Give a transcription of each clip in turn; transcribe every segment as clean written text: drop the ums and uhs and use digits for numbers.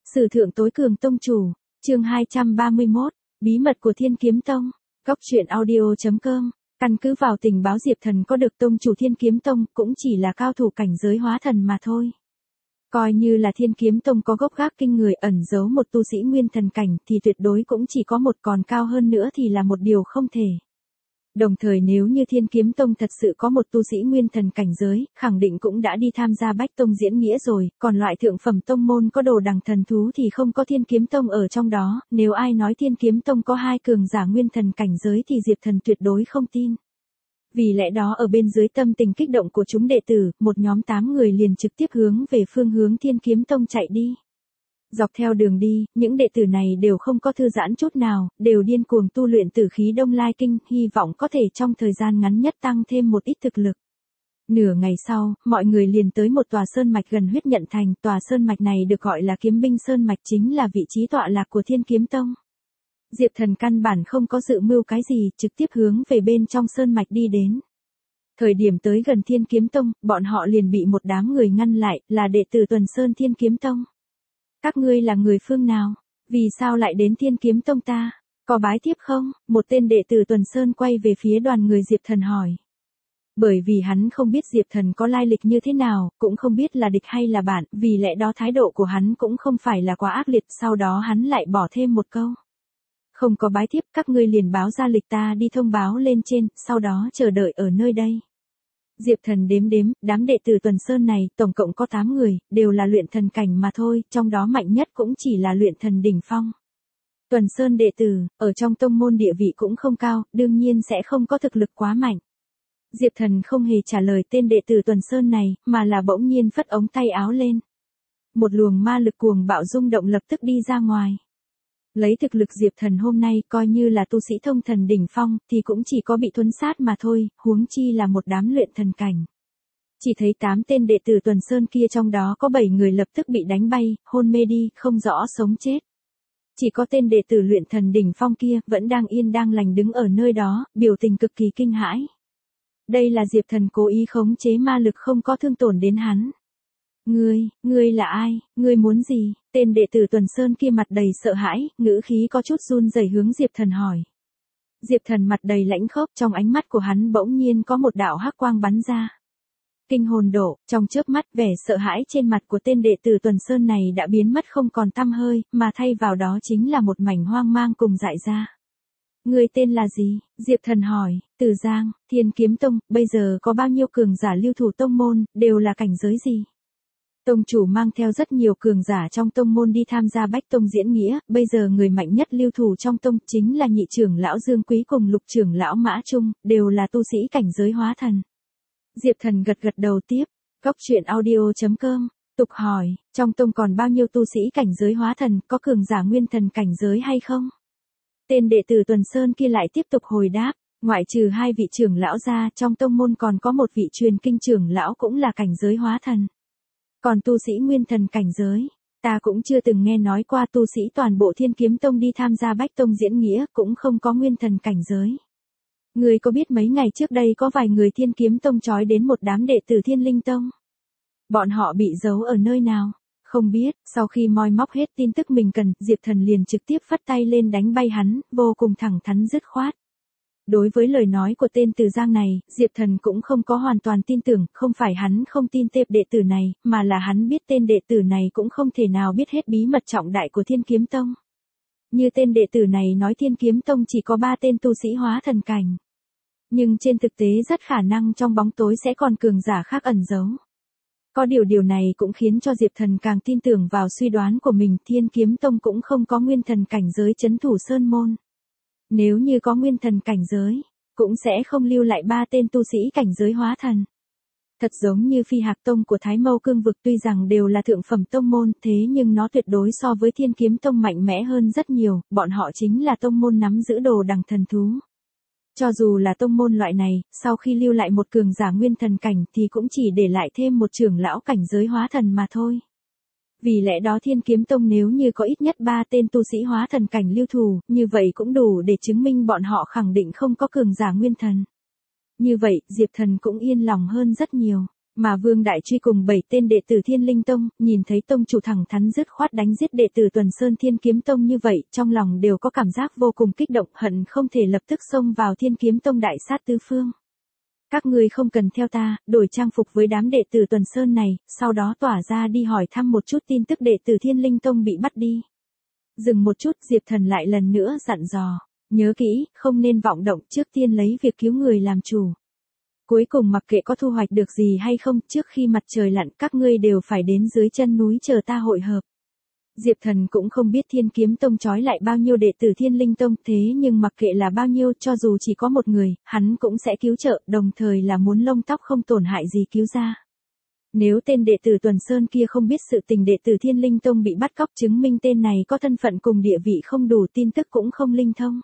Sử thượng tối cường tông chủ, chương 231, bí mật của Thiên Kiếm Tông, góc truyện audio.com, căn cứ vào tình báo Diệp Thần có được tông chủ Thiên Kiếm Tông cũng chỉ là cao thủ cảnh giới hóa thần mà thôi. Coi như là Thiên Kiếm Tông có gốc gác kinh người ẩn giấu một tu sĩ nguyên thần cảnh thì tuyệt đối cũng chỉ có một, còn cao hơn nữa thì là một điều không thể. Đồng thời nếu như Thiên Kiếm Tông thật sự có một tu sĩ nguyên thần cảnh giới, khẳng định cũng đã đi tham gia Bách Tông diễn nghĩa rồi, còn loại thượng phẩm tông môn có đồ đằng thần thú thì không có Thiên Kiếm Tông ở trong đó, nếu ai nói Thiên Kiếm Tông có hai cường giả nguyên thần cảnh giới thì Diệp Thần tuyệt đối không tin. Vì lẽ đó ở bên dưới tâm tình kích động của chúng đệ tử, một nhóm 8 người liền trực tiếp hướng về phương hướng Thiên Kiếm Tông chạy đi. Dọc theo đường đi, những đệ tử này đều không có thư giãn chút nào, đều điên cuồng tu luyện tử khí Đông Lai Kinh, hy vọng có thể trong thời gian ngắn nhất tăng thêm một ít thực lực. Nửa ngày sau, mọi người liền tới một tòa sơn mạch gần Huyết Nhận Thành, tòa sơn mạch này được gọi là Kiếm Binh Sơn Mạch, chính là vị trí tọa lạc của Thiên Kiếm Tông. Diệp Thần căn bản không có dự mưu cái gì, trực tiếp hướng về bên trong sơn mạch đi đến. Thời điểm tới gần Thiên Kiếm Tông, bọn họ liền bị một đám người ngăn lại, là đệ tử Tuần Sơn Thiên Kiếm Tông. Các ngươi là người phương nào? Vì sao lại đến Thiên Kiếm Tông ta? Có bái tiếp không? Một tên đệ tử Tuần Sơn quay về phía đoàn người Diệp Thần hỏi. Bởi vì hắn không biết Diệp Thần có lai lịch như thế nào, cũng không biết là địch hay là bạn, vì lẽ đó thái độ của hắn cũng không phải là quá ác liệt, sau đó hắn lại bỏ thêm một câu. Không có bái tiếp, các ngươi liền báo ra lịch ta đi thông báo lên trên, sau đó chờ đợi ở nơi đây. Diệp Thần đếm, đám đệ tử Tuần Sơn này, tổng cộng có 8 người, đều là luyện thần cảnh mà thôi, trong đó mạnh nhất cũng chỉ là luyện thần đỉnh phong. Tuần Sơn đệ tử, ở trong tông môn địa vị cũng không cao, đương nhiên sẽ không có thực lực quá mạnh. Diệp Thần không hề trả lời tên đệ tử Tuần Sơn này, mà là bỗng nhiên phất ống tay áo lên. Một luồng ma lực cuồng bạo rung động lập tức đi ra ngoài. Lấy thực lực Diệp Thần hôm nay coi như là tu sĩ thông thần đỉnh phong thì cũng chỉ có bị thuấn sát mà thôi, huống chi là một đám luyện thần cảnh. Chỉ thấy 8 tên đệ tử Tuần Sơn kia trong đó có 7 người lập tức bị đánh bay, hôn mê đi, không rõ sống chết. Chỉ có tên đệ tử luyện thần đỉnh phong kia vẫn đang yên đang lành đứng ở nơi đó, biểu tình cực kỳ kinh hãi. Đây là Diệp Thần cố ý khống chế ma lực không có thương tổn đến hắn. Ngươi là ai, ngươi muốn gì? Tên đệ tử Tuần Sơn kia mặt đầy sợ hãi, ngữ khí có chút run rẩy hướng Diệp Thần hỏi. Diệp Thần mặt đầy lãnh khốc, trong ánh mắt của hắn bỗng nhiên có một đạo hắc quang bắn ra. Kinh hồn đổ, trong chớp mắt vẻ sợ hãi trên mặt của tên đệ tử Tuần Sơn này đã biến mất không còn tăm hơi, mà thay vào đó chính là một mảnh hoang mang cùng dại ra. Ngươi tên là gì? Diệp Thần hỏi. Từ Giang, Thiên Kiếm Tông, bây giờ có bao nhiêu cường giả lưu thủ tông môn, đều là cảnh giới gì? Tông chủ mang theo rất nhiều cường giả trong tông môn đi tham gia Bách Tông diễn nghĩa, bây giờ người mạnh nhất lưu thủ trong tông chính là nhị trưởng lão Dương Quý cùng lục trưởng lão Mã Trung, đều là tu sĩ cảnh giới hóa thần. Diệp Thần gật đầu tiếp, góc truyện audio.com, tục hỏi, trong tông còn bao nhiêu tu sĩ cảnh giới hóa thần, có cường giả nguyên thần cảnh giới hay không? Tên đệ tử Tuần Sơn kia lại tiếp tục hồi đáp, ngoại trừ 2 vị trưởng lão ra, trong tông môn còn có một vị truyền kinh trưởng lão cũng là cảnh giới hóa thần. Còn tu sĩ nguyên thần cảnh giới, ta cũng chưa từng nghe nói qua tu sĩ toàn bộ Thiên Kiếm Tông đi tham gia Bách Tông diễn nghĩa cũng không có nguyên thần cảnh giới. Ngươi có biết mấy ngày trước đây có vài người Thiên Kiếm Tông trói đến một đám đệ tử Thiên Linh Tông? Bọn họ bị giấu ở nơi nào? Không biết, sau khi moi móc hết tin tức mình cần, Diệp Thần liền trực tiếp phất tay lên đánh bay hắn, vô cùng thẳng thắn dứt khoát. Đối với lời nói của tên Từ Giang này, Diệp Thần cũng không có hoàn toàn tin tưởng, không phải hắn không tin tên đệ tử này, mà là hắn biết tên đệ tử này cũng không thể nào biết hết bí mật trọng đại của Thiên Kiếm Tông. Như tên đệ tử này nói Thiên Kiếm Tông chỉ có 3 tên tu sĩ hóa thần cảnh. Nhưng trên thực tế rất khả năng trong bóng tối sẽ còn cường giả khác ẩn giấu. Có điều này cũng khiến cho Diệp Thần càng tin tưởng vào suy đoán của mình, Thiên Kiếm Tông cũng không có nguyên thần cảnh giới trấn thủ sơn môn. Nếu như có nguyên thần cảnh giới, cũng sẽ không lưu lại 3 tên tu sĩ cảnh giới hóa thần. Thật giống như Phi Hạc Tông của Thái Mâu Cương vực tuy rằng đều là thượng phẩm tông môn, thế nhưng nó tuyệt đối so với Thiên Kiếm Tông mạnh mẽ hơn rất nhiều, bọn họ chính là tông môn nắm giữ đồ đằng thần thú. Cho dù là tông môn loại này, sau khi lưu lại một cường giả nguyên thần cảnh thì cũng chỉ để lại thêm một trưởng lão cảnh giới hóa thần mà thôi. Vì lẽ đó Thiên Kiếm Tông nếu như có ít nhất 3 tên tu sĩ hóa thần cảnh lưu thủ, như vậy cũng đủ để chứng minh bọn họ khẳng định không có cường giả nguyên thần. Như vậy, Diệp Thần cũng yên lòng hơn rất nhiều. Mà Vương Đại Truy cùng 7 tên đệ tử Thiên Linh Tông, nhìn thấy tông chủ thẳng thắn dứt khoát đánh giết đệ tử Tuần Sơn Thiên Kiếm Tông như vậy, trong lòng đều có cảm giác vô cùng kích động, hận không thể lập tức xông vào Thiên Kiếm Tông đại sát tứ phương. Các ngươi không cần theo ta, đổi trang phục với đám đệ tử Tuần Sơn này, sau đó tỏa ra đi hỏi thăm một chút tin tức đệ tử Thiên Linh Tông bị bắt đi. Dừng một chút, Diệp Thần lại lần nữa dặn dò, nhớ kỹ, không nên vọng động, trước tiên lấy việc cứu người làm chủ. Cuối cùng mặc kệ có thu hoạch được gì hay không, trước khi mặt trời lặn các ngươi đều phải đến dưới chân núi chờ ta hội hợp. Diệp Thần cũng không biết Thiên Kiếm Tông trói lại bao nhiêu đệ tử Thiên Linh Tông, thế nhưng mặc kệ là bao nhiêu, cho dù chỉ có một người, hắn cũng sẽ cứu trợ, đồng thời là muốn lông tóc không tổn hại gì cứu ra. Nếu tên đệ tử Tuần Sơn kia không biết sự tình đệ tử Thiên Linh Tông bị bắt cóc, chứng minh tên này có thân phận cùng địa vị không đủ, tin tức cũng không linh thông.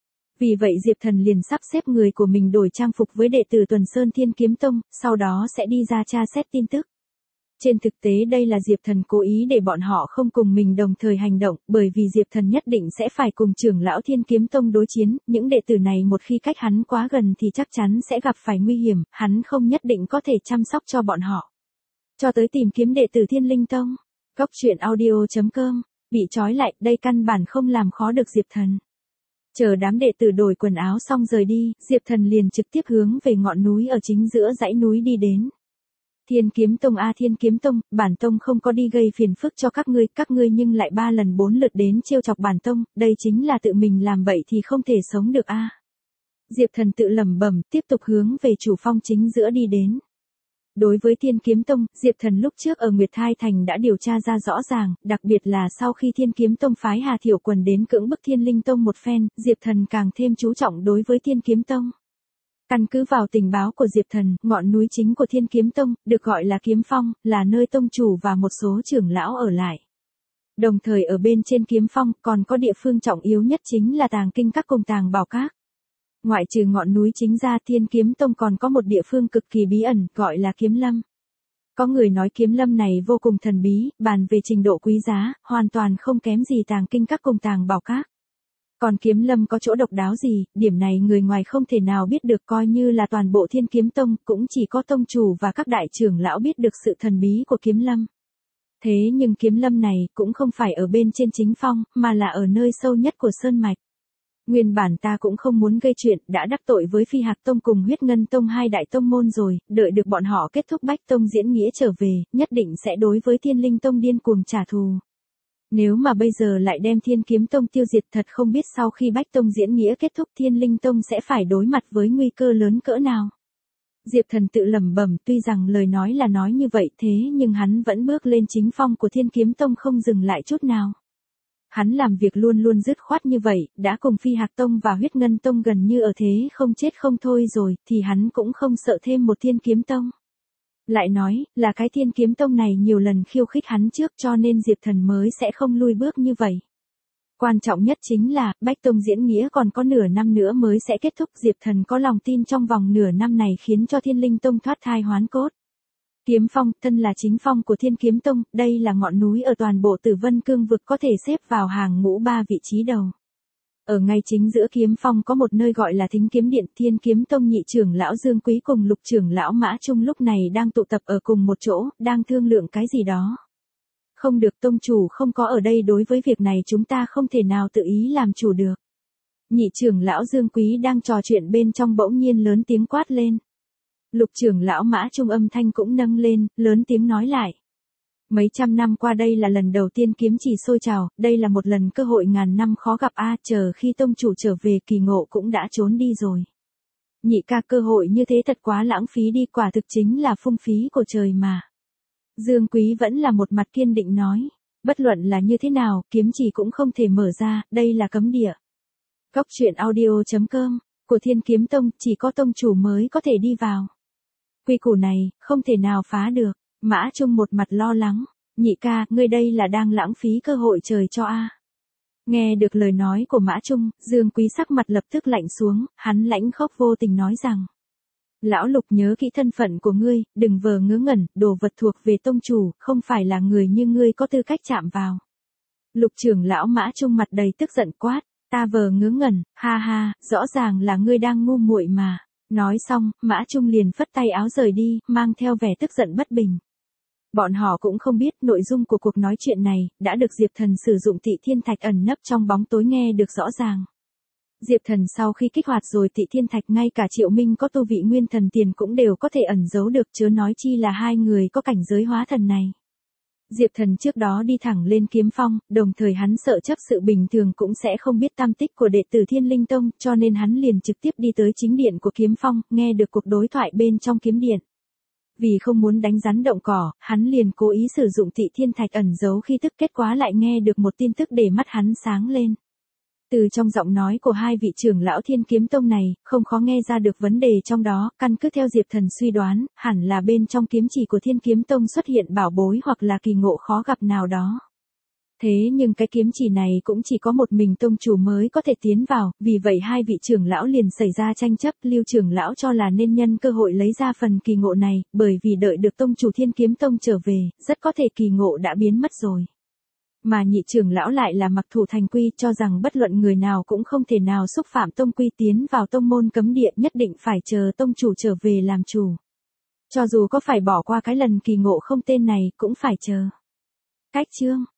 Vì vậy Diệp Thần liền sắp xếp người của mình đổi trang phục với đệ tử Tuần Sơn Thiên Kiếm Tông, sau đó sẽ đi ra tra xét tin tức. Trên thực tế đây là Diệp Thần cố ý để bọn họ không cùng mình đồng thời hành động, bởi vì Diệp Thần nhất định sẽ phải cùng trưởng lão Thiên Kiếm Tông đối chiến, những đệ tử này một khi cách hắn quá gần thì chắc chắn sẽ gặp phải nguy hiểm, hắn không nhất định có thể chăm sóc cho bọn họ. Cho tới tìm kiếm đệ tử Thiên Linh Tông, goctruyện.audio.com, bị trói lại, đây căn bản không làm khó được Diệp Thần. Chờ đám đệ tử đổi quần áo xong rời đi, Diệp Thần liền trực tiếp hướng về ngọn núi ở chính giữa dãy núi đi đến. Thiên Kiếm Tông a Thiên Kiếm Tông, bản tông không có đi gây phiền phức cho các ngươi nhưng lại 3 lần 4 lượt đến trêu chọc bản tông, đây chính là tự mình làm bậy thì không thể sống được a. Diệp Thần tự lẩm bẩm, tiếp tục hướng về chủ phong chính giữa đi đến. Đối với Thiên Kiếm Tông, Diệp Thần lúc trước ở Nguyệt Thai Thành đã điều tra ra rõ ràng, đặc biệt là sau khi Thiên Kiếm Tông phái Hà Thiểu Quần đến cưỡng bức Thiên Linh Tông một phen, Diệp Thần càng thêm chú trọng đối với Thiên Kiếm Tông. Căn cứ vào tình báo của Diệp Thần, ngọn núi chính của Thiên Kiếm Tông, được gọi là Kiếm Phong, là nơi tông chủ và một số trưởng lão ở lại. Đồng thời ở bên trên Kiếm Phong còn có địa phương trọng yếu nhất chính là tàng kinh các cùng tàng bảo các. Ngoại trừ ngọn núi chính ra, Thiên Kiếm Tông còn có một địa phương cực kỳ bí ẩn, gọi là Kiếm Lâm. Có người nói Kiếm Lâm này vô cùng thần bí, bàn về trình độ quý giá, hoàn toàn không kém gì tàng kinh các cùng tàng bảo các. Còn Kiếm Lâm có chỗ độc đáo gì, điểm này người ngoài không thể nào biết được, coi như là toàn bộ Thiên Kiếm Tông, cũng chỉ có tông chủ và các đại trưởng lão biết được sự thần bí của Kiếm Lâm. Thế nhưng Kiếm Lâm này cũng không phải ở bên trên chính phong, mà là ở nơi sâu nhất của sơn mạch. Nguyên bản ta cũng không muốn gây chuyện, đã đắc tội với Phi Hạc Tông cùng Huyết Ngân Tông hai đại tông môn rồi, đợi được bọn họ kết thúc Bách Tông diễn nghĩa trở về, nhất định sẽ đối với Thiên Linh Tông điên cuồng trả thù. Nếu mà bây giờ lại đem Thiên Kiếm Tông tiêu diệt, thật không biết sau khi Bách Tông diễn nghĩa kết thúc Thiên Linh Tông sẽ phải đối mặt với nguy cơ lớn cỡ nào. Diệp Thần tự lẩm bẩm, tuy rằng lời nói là nói như vậy, thế nhưng hắn vẫn bước lên chính phong của Thiên Kiếm Tông không dừng lại chút nào. Hắn làm việc luôn luôn dứt khoát như vậy, đã cùng Phi Hạc Tông và Huyết Ngân Tông gần như ở thế không chết không thôi rồi, thì hắn cũng không sợ thêm một Thiên Kiếm Tông. Lại nói, là cái Thiên Kiếm Tông này nhiều lần khiêu khích hắn trước, cho nên Diệp Thần mới sẽ không lui bước như vậy. Quan trọng nhất chính là, Bách Tông diễn nghĩa còn có nửa năm nữa mới sẽ kết thúc, Diệp Thần có lòng tin trong vòng nửa năm này khiến cho Thiên Linh Tông thoát thai hoán cốt. Kiếm Phong, thân là chính phong của Thiên Kiếm Tông, đây là ngọn núi ở toàn bộ Tử Vân Cương vực có thể xếp vào hàng ngũ 3 vị trí đầu. Ở ngay chính giữa Kiếm Phong có một nơi gọi là Thính Kiếm Điện, Thiên Kiếm Tông nhị trưởng lão Dương Quý cùng lục trưởng lão Mã Trung lúc này đang tụ tập ở cùng một chỗ, đang thương lượng cái gì đó. Không được, tông chủ không có ở đây, đối với việc này chúng ta không thể nào tự ý làm chủ được. Nhị trưởng lão Dương Quý đang trò chuyện bên trong bỗng nhiên lớn tiếng quát lên. Lục trưởng lão Mã Trung âm thanh cũng nâng lên, lớn tiếng nói lại. Mấy trăm năm qua đây là lần đầu tiên kiếm chỉ sôi trào, đây là một lần cơ hội ngàn năm khó gặp a, chờ khi tông chủ trở về Kỳ Ngộ cũng đã trốn đi rồi. Nhị ca, cơ hội như thế thật quá lãng phí đi, quả thực chính là phung phí của trời mà. Dương Quý vẫn là một mặt kiên định nói, bất luận là như thế nào, kiếm chỉ cũng không thể mở ra, đây là cấm địa. Goctruyện.audio.com, của Thiên Kiếm Tông, chỉ có tông chủ mới có thể đi vào. Quy củ này, không thể nào phá được. Mã Trung một mặt lo lắng, nhị ca, ngươi đây là đang lãng phí cơ hội trời cho a. Nghe được lời nói của Mã Trung, Dương Quý sắc mặt lập tức lạnh xuống, hắn lãnh khốc vô tình nói rằng. Lão Lục, nhớ kỹ thân phận của ngươi, đừng vờ ngớ ngẩn, đồ vật thuộc về tông chủ, không phải là người như ngươi có tư cách chạm vào. Lục trưởng lão Mã Trung mặt đầy tức giận quát, ta vờ ngớ ngẩn, ha ha, rõ ràng là ngươi đang ngu muội mà. Nói xong, Mã Trung liền phất tay áo rời đi, mang theo vẻ tức giận bất bình. Bọn họ cũng không biết nội dung của cuộc nói chuyện này, đã được Diệp Thần sử dụng Tị Thiên Thạch ẩn nấp trong bóng tối nghe được rõ ràng. Diệp Thần sau khi kích hoạt rồi Tị Thiên Thạch ngay cả Triệu Minh có tu vị nguyên thần tiền cũng đều có thể ẩn giấu được, chớ nói chi là hai người có cảnh giới hóa thần này. Diệp Thần trước đó đi thẳng lên kiếm phong, đồng thời hắn sợ chấp sự bình thường cũng sẽ không biết tam tích của đệ tử Thiên Linh Tông, cho nên hắn liền trực tiếp đi tới chính điện của kiếm phong, nghe được cuộc đối thoại bên trong kiếm điện. Vì không muốn đánh rắn động cỏ, hắn liền cố ý sử dụng Tị Thiên Thạch ẩn giấu khi tức, kết quả lại nghe được một tin tức để mắt hắn sáng lên. Từ trong giọng nói của hai vị trưởng lão Thiên Kiếm Tông này, không khó nghe ra được vấn đề trong đó, căn cứ theo Diệp Thần suy đoán, hẳn là bên trong kiếm chỉ của Thiên Kiếm Tông xuất hiện bảo bối hoặc là kỳ ngộ khó gặp nào đó. Thế nhưng cái kiếm chỉ này cũng chỉ có một mình tông chủ mới có thể tiến vào, vì vậy hai vị trưởng lão liền xảy ra tranh chấp, Lưu trưởng lão cho là nên nhân cơ hội lấy ra phần kỳ ngộ này, bởi vì đợi được tông chủ Thiên Kiếm Tông trở về, rất có thể kỳ ngộ đã biến mất rồi. Mà nhị trưởng lão lại là mặc thủ thành quy, cho rằng bất luận người nào cũng không thể nào xúc phạm tông quy tiến vào tông môn cấm địa, nhất định phải chờ tông chủ trở về làm chủ. Cho dù có phải bỏ qua cái lần kỳ ngộ không tên này, cũng phải chờ. Cách chương